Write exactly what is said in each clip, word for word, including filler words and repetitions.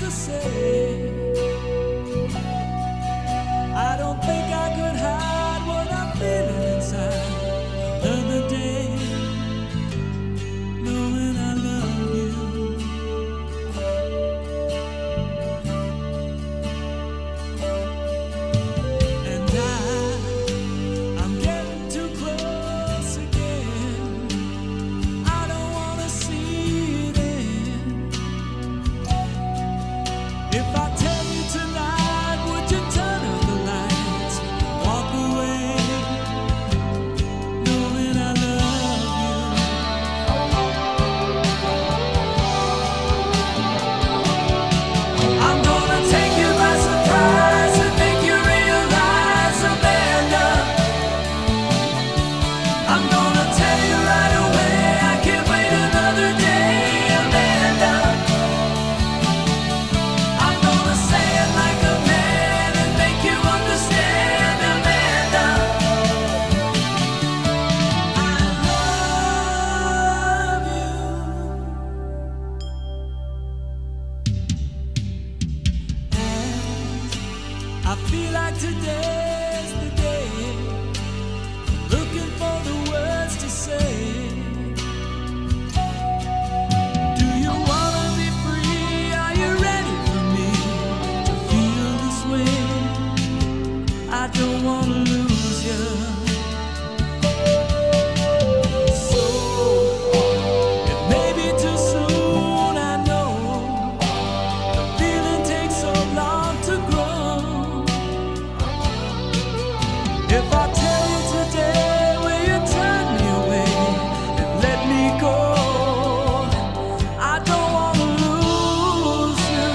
to say. I don't think I could hide what I'm feeling inside. Another day, knowing I love you. And I, I'm getting too close again. I don't wanna see it end. If I tell you tonight, would you turn up the lights, walk away, knowing I love you? I'm gonna take you by surprise and make you realize, Amanda. I'm gonna tell you right away, I can't wait another day, Amanda. I'm gonna say it like a man and make you understand, Amanda. I love you. And I feel like today's the day, looking for the words to say. Do you wanna be free? Are you ready for me to feel this way? I don't wanna lose you. So it may be too soon, I know. The feeling takes so long to grow. If I tell you today, will you turn me away and let me go? I don't wanna lose you.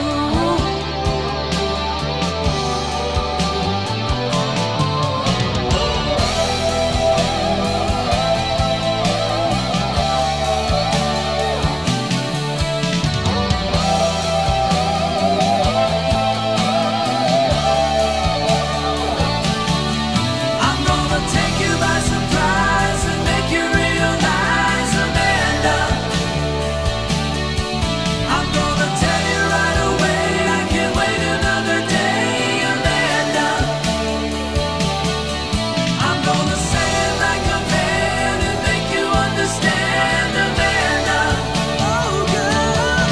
I'm gonna take you by surprise and make you realize, Amanda. I'm gonna tell you right away, I can't wait another day, Amanda. I'm gonna say it like a man and make you understand, Amanda. Oh, girl.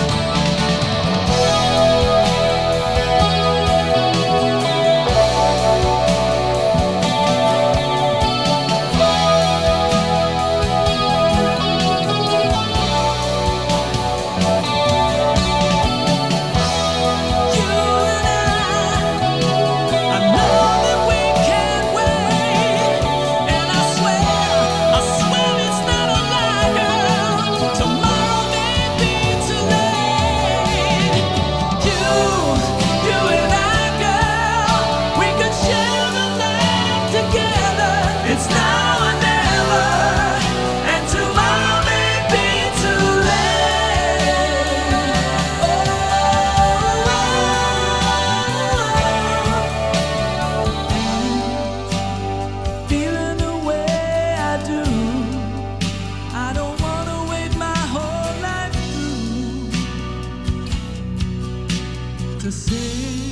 You and I, I know that we can't wait. And I swear, I swear it's not a lie, girl. Tomorrow may be too late. You, you and I, girl, we could share the life together. It's now or never, and tomorrow may be too late. Feeling the way I do, I don't wanna wait my whole life through to say